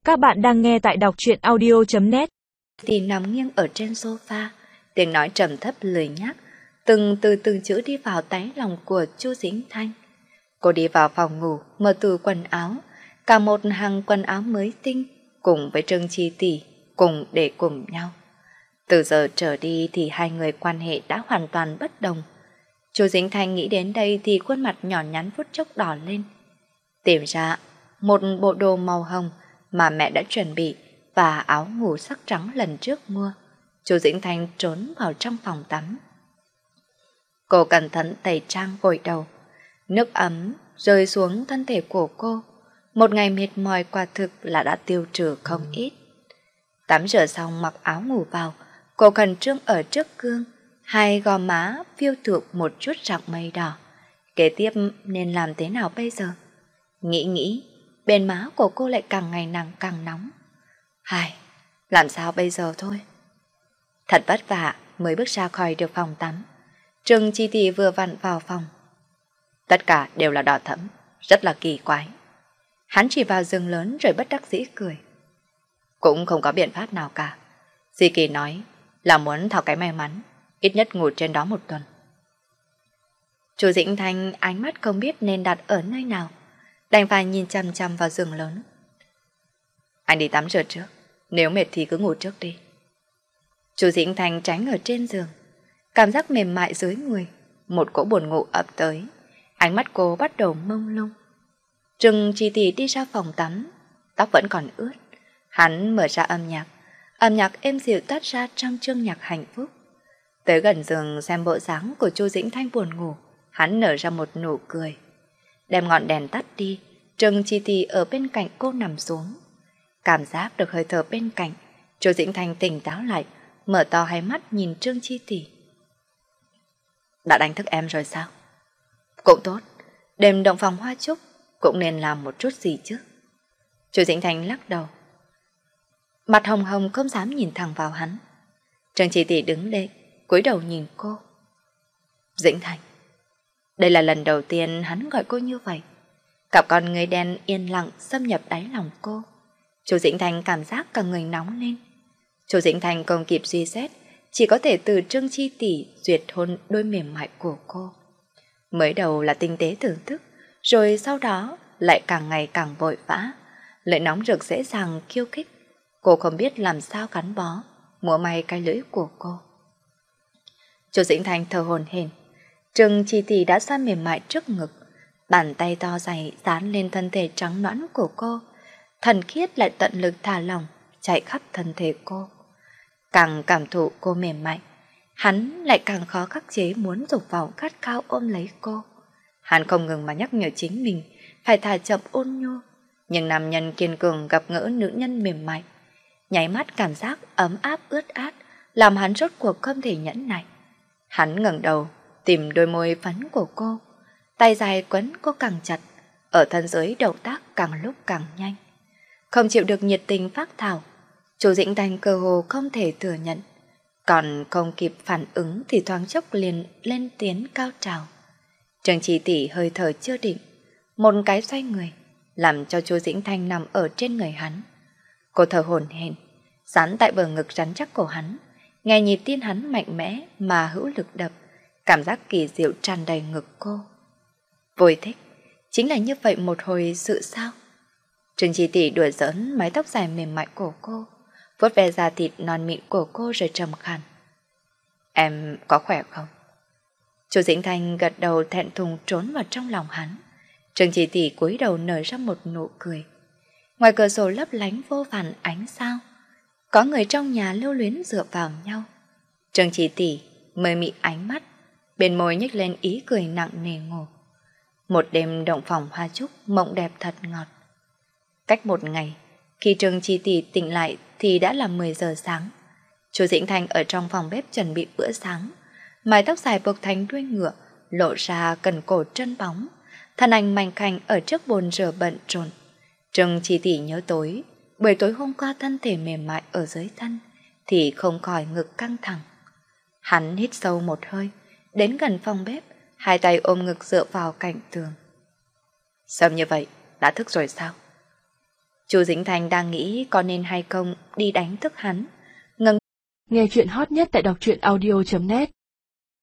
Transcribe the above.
Các bạn đang nghe tại đọc truyện audio.net. Thì nằm nghiêng ở trên sofa, tiếng nói trầm thấp lười nhác, từng chữ đi vào đáy lòng của Chu Dĩnh Thanh. Cô đi vào phòng ngủ, mở tủ quần áo, cả một hàng quần áo mới tinh, cùng với Trương Chi tỷ cùng để cùng nhau. Từ giờ trở đi thì hai người quan hệ đã hoàn toàn bất đồng. Chu Dĩnh Thanh nghĩ đến đây thì khuôn mặt nhỏ nhắn phút chốc đỏ lên. Tìm ra một bộ đồ màu hồng mà mẹ đã chuẩn bị và áo ngủ sắc trắng lần trước mua. Chu Dĩnh Thanh trốn vào trong phòng tắm. Cô cẩn thận tẩy trang gội đầu. Nước ấm rơi xuống thân thể của cô. Một ngày mệt mỏi quả thực là đã tiêu trừ không ít. Tắm rửa xong mặc áo ngủ vào, cô khẩn trương ở trước gương, hai gò má phiêu thượng một chút rạng mây đỏ. Kế tiếp nên làm thế nào bây giờ? Nghĩ, bên má của cô lại càng ngày càng nóng. Làm sao bây giờ thôi? Thật vất vả mới bước ra khỏi được phòng tắm. Trương Chi tỷ vừa vặn vào phòng. Tất cả đều là đỏ thẫm, rất là kỳ quái. Hắn chỉ vào giường lớn rồi bất đắc dĩ cười. Cũng không có biện pháp nào cả. Di Kỳ nói là muốn thảo cái may mắn, ít nhất ngủ trên đó một tuần. Chu Dĩnh Thanh ánh mắt không biết nên đặt ở nơi nào, đành phải nhìn chăm chăm vào giường lớn. Anh đi tắm rửa trước, nếu mệt thì cứ ngủ trước đi. Chu Dĩnh Thanh tránh ở trên giường, cảm giác mềm mại dưới người, một cỗ buồn ngủ ập tới, ánh mắt cô bắt đầu mông lung. Trừng Chi tỷ đi ra phòng tắm, tóc vẫn còn ướt. Hắn mở ra âm nhạc êm dịu toát ra trong chương nhạc hạnh phúc. Tới gần giường xem bộ dáng của Chu Dĩnh Thanh buồn ngủ, hắn nở ra một nụ cười. Đem ngọn đèn tắt đi, Trừng Chi tỷ ở bên cạnh cô nằm xuống. Cảm giác được hơi thở bên cạnh, Chu Dĩnh Thanh tỉnh táo lại, mở to hai mắt nhìn Trương Chi tỷ. Đã đánh thức em rồi sao? Cũng tốt, đêm động phòng hoa trúc cũng nên làm một chút gì chứ. Chu Dĩnh Thanh lắc đầu. Mặt hồng hồng không dám nhìn thẳng vào hắn. Trương Chi tỷ đứng lên, cúi đầu nhìn cô. Dĩnh Thanh. Đây là lần đầu tiên hắn gọi cô như vậy. Cặp con người đen yên lặng xâm nhập đáy lòng cô. Chu Dĩnh Thanh cảm giác cả người nóng lên. Chu Dĩnh Thanh không kịp suy xét, chỉ có thể từ Trương Chi tỷ duyệt hôn đôi mềm mại của cô. Mới đầu là tinh tế thưởng thức, rồi sau đó lại càng ngày càng vội vã, lợi nóng rực dễ dàng khiêu khích. Cô không biết làm sao gắn bó, múa may cái lưỡi của cô. Chu Dĩnh Thanh thở hổn hển. Trương Chi tỷ đã xoa mềm mại trước ngực, bàn tay to dày dán lên thân thể trắng nõn của cô, thần khiết lại tận lực thả lỏng, chạy khắp thân thể cô. Càng cảm thụ cô mềm mại, hắn lại càng khó khắc chế muốn dục vào gắt cao ôm lấy cô. Hắn không ngừng mà nhắc nhở chính mình phải thả chậm ôn nhu, nhưng nam nhân kiên cường gặp gỡ nữ nhân mềm mại, nháy mắt cảm giác ấm áp ướt át, làm hắn rốt cuộc không thể nhẫn nại. Hắn ngẩng đầu tìm đôi môi phấn của cô, tay dài quấn cô càng chặt, ở thân dưới động tác càng lúc càng nhanh. Không chịu được nhiệt tình phác thảo, Chu Dĩnh Thanh cơ hồ không thể thừa nhận, còn không kịp phản ứng thì thoáng chốc liền lên tiếng cao trào. Trương Chi tỷ hơi thở chưa định, một cái xoay người, làm cho Chu Dĩnh Thanh nằm ở trên người hắn. Cô thở hổn hển, dán tại bờ ngực rắn chắc của hắn, nghe nhịp tim hắn mạnh mẽ mà hữu lực đập, cảm giác kỳ diệu tràn đầy ngực cô. Vui thích, chính là như vậy một hồi sự sao? Trương Chi tỷ đùa giỡn mái tóc dài mềm mại của cô, vuốt ve da thịt non mịn của cô rồi trầm khàn. Em có khỏe không? Chu Dĩnh Thanh gật đầu thẹn thùng trốn vào trong lòng hắn. Trương Chi tỷ cúi đầu nở ra một nụ cười. Ngoài cửa sổ lấp lánh vô vàn ánh sao, có người trong nhà lưu luyến dựa vào nhau. Trương Chi tỷ mờ mị ánh mắt, bên môi nhếch lên ý cười nặng nề ngủ. Một đêm động phòng hoa trúc mộng đẹp thật ngọt. Cách một ngày, khi Trương Chi tỷ tỉnh lại thì đã là 10 giờ sáng. Chu Dĩnh Thanh ở trong phòng bếp chuẩn bị bữa sáng, mái tóc dài buộc thành đuôi ngựa, lộ ra cần cổ trơn bóng, thân ảnh mảnh khảnh ở trước bồn rửa bận rộn. Trương Chi tỷ nhớ buổi tối hôm qua thân thể mềm mại ở dưới thân thì không khỏi ngực căng thẳng. Hắn hít sâu một hơi, đến gần phòng bếp, hai tay ôm ngực dựa vào cạnh tường. Sớm như vậy, đã thức rồi sao? Chu Dính Thanh đang nghĩ có nên hay không đi đánh thức hắn. Nghe chuyện hot nhất tại đọc truyện audio.net